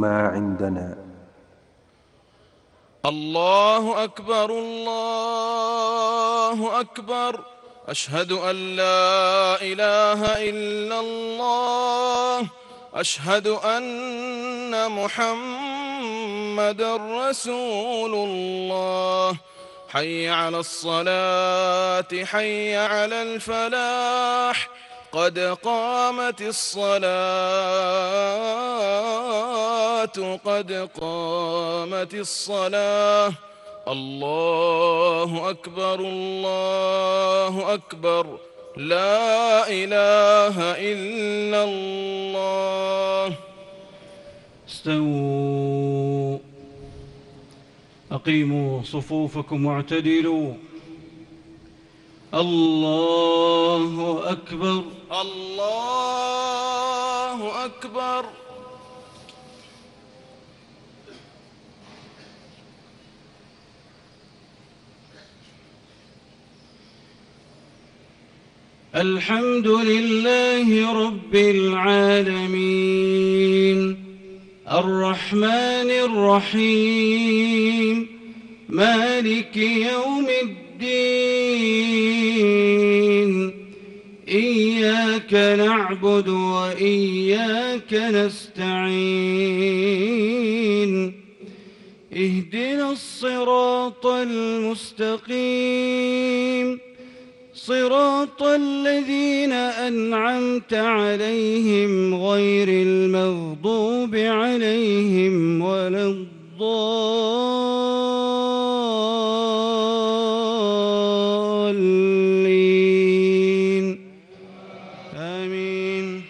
بما عندنا. الله أكبر الله أكبر، أشهد أن لا إله إلا الله، أشهد أن محمدًا رسول الله. حي على الصلاة حي على الفلاح، قد قامت الصلاة قد قامت الصلاة. الله أكبر الله أكبر، لا إله إلا الله. استووا، أقيموا صفوفكم واعتدلوا. الله أكبر الله أكبر. الحمد لله رب العالمين، الرحمن الرحيم، مالك يوم الدين. إياك نعبد وإياك نستعين، اهدنا الصراط المستقيم، صراط الذين أنعمت عليهم غير المغضوب عليهم ولا الضالين، آمين.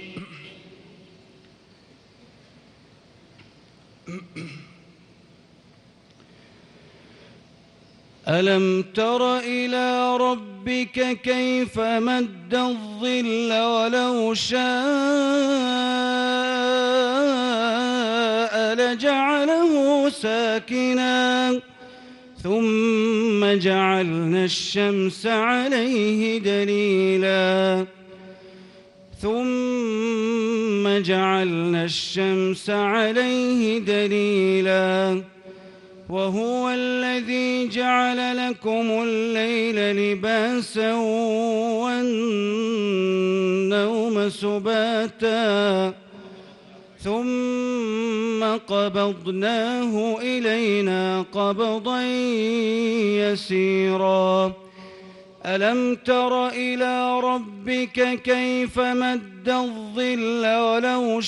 ألم تر إلى ربك كيف مد الظل ولو شاء لجعله ساكنا، ثم جعلنا الشمس عليه دليلا، وهو الذي جعل لكم الليل لباسا والنوم سباتا، ثم قبضناه إلينا قبضا يسيرا. ألم تر إلى ربك كيف مد الظل ولو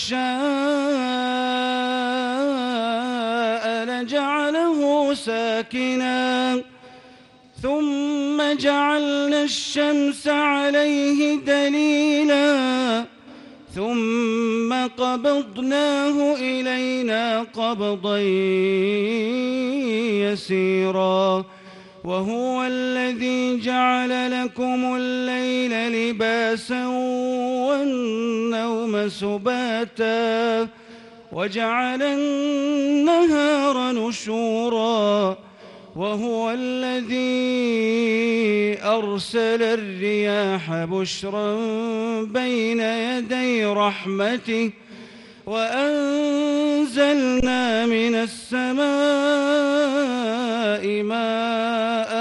شاء لجعله ساكنا، ثم جعلنا الشمس عليه دليلا، ثم قبضناه إلينا قبضا يسيرا. وهو الذي جعل لكم الليل لباسا والنوم سباتا، وجعل النهار نشورا. وهو الذي أرسل الرياح بشرا بين يدي رحمته، وأنزلنا من السماء ماء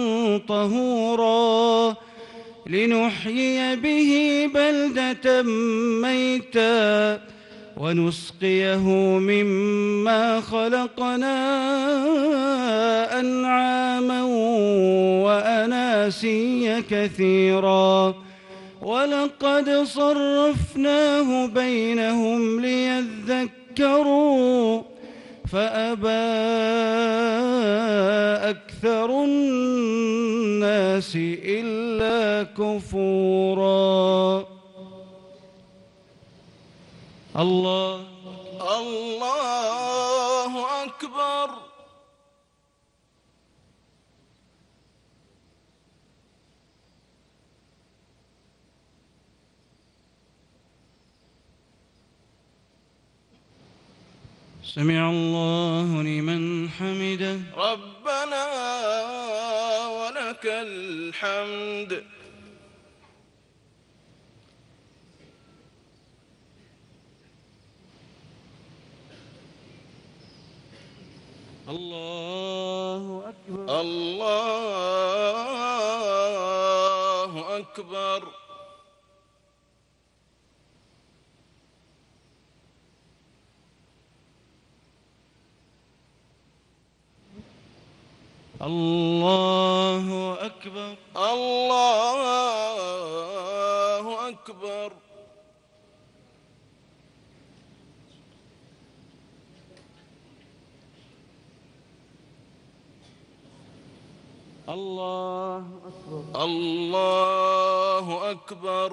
طهورا لنحيي به بلدة ميتا، ونسقيه مما خلقنا أنعاما وأناسيا كثيرا. ولقد صرفناه بينهم ليذكروا، فأبى أكثر الناس إلا كفورا. الله أكبر. سمع الله لمن حمده. ربنا ولك الحمد. الله أكبر. الله أكبر. الله أكبر. الله أكبر. الله أكبر. الله أكبر.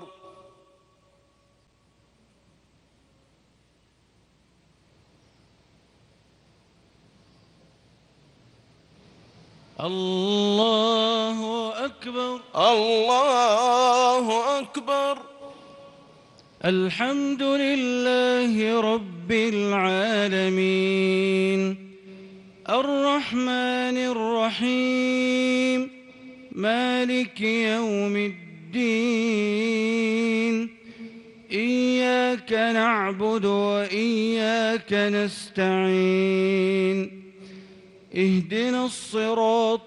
الله أكبر. الله أكبر. الحمد لله رب العالمين الرحمن الرحيم مالك يوم الدين إياك نعبد وإياك نستعين اهدنا الصراط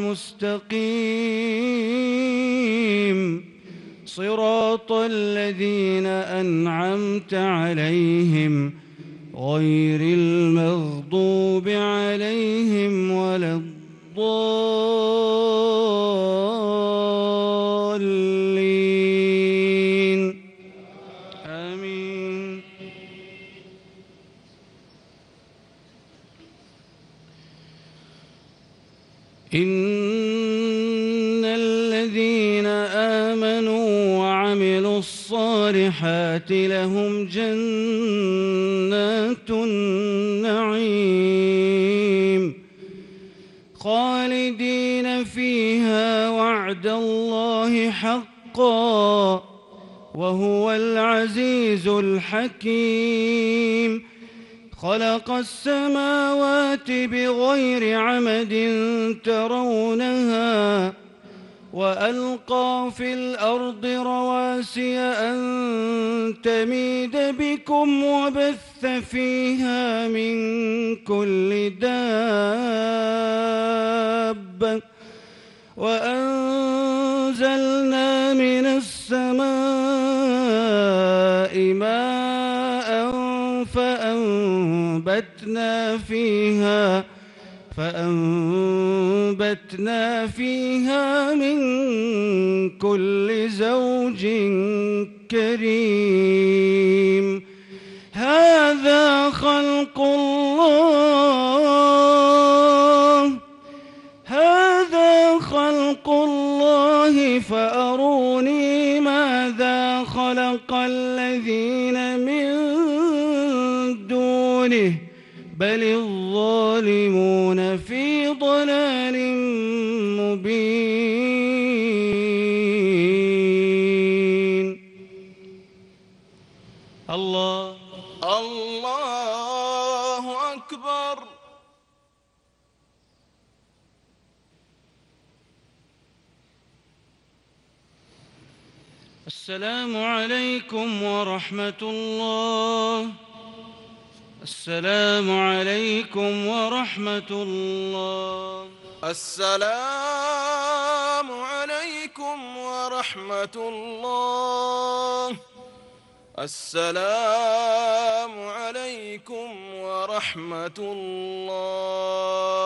المستقيم صراط الذين أنعمت عليهم غير المغضوب عليهم ولا الضالين آمين. إن الذين آمنوا وعملوا الصالحات لهم جنات النعيم خالدين فيها وعد الله حقا وهو العزيز الحكيم خلق السماوات بغير عمد ترونها وألقى في الأرض رواسي أن تميد بكم وبث فيها من كل دابة وأنزلنا من السماء ماء فأنبتنا فيها من كل زوج كريم هذا خلق الله فأروني ماذا خلق الذين من دونه بل الظالمون في ضلال مبين. الله أكبر. السلام عليكم ورحمة الله. السلام عليكم ورحمة الله. السلام عليكم ورحمة الله. السلام عليكم ورحمة الله.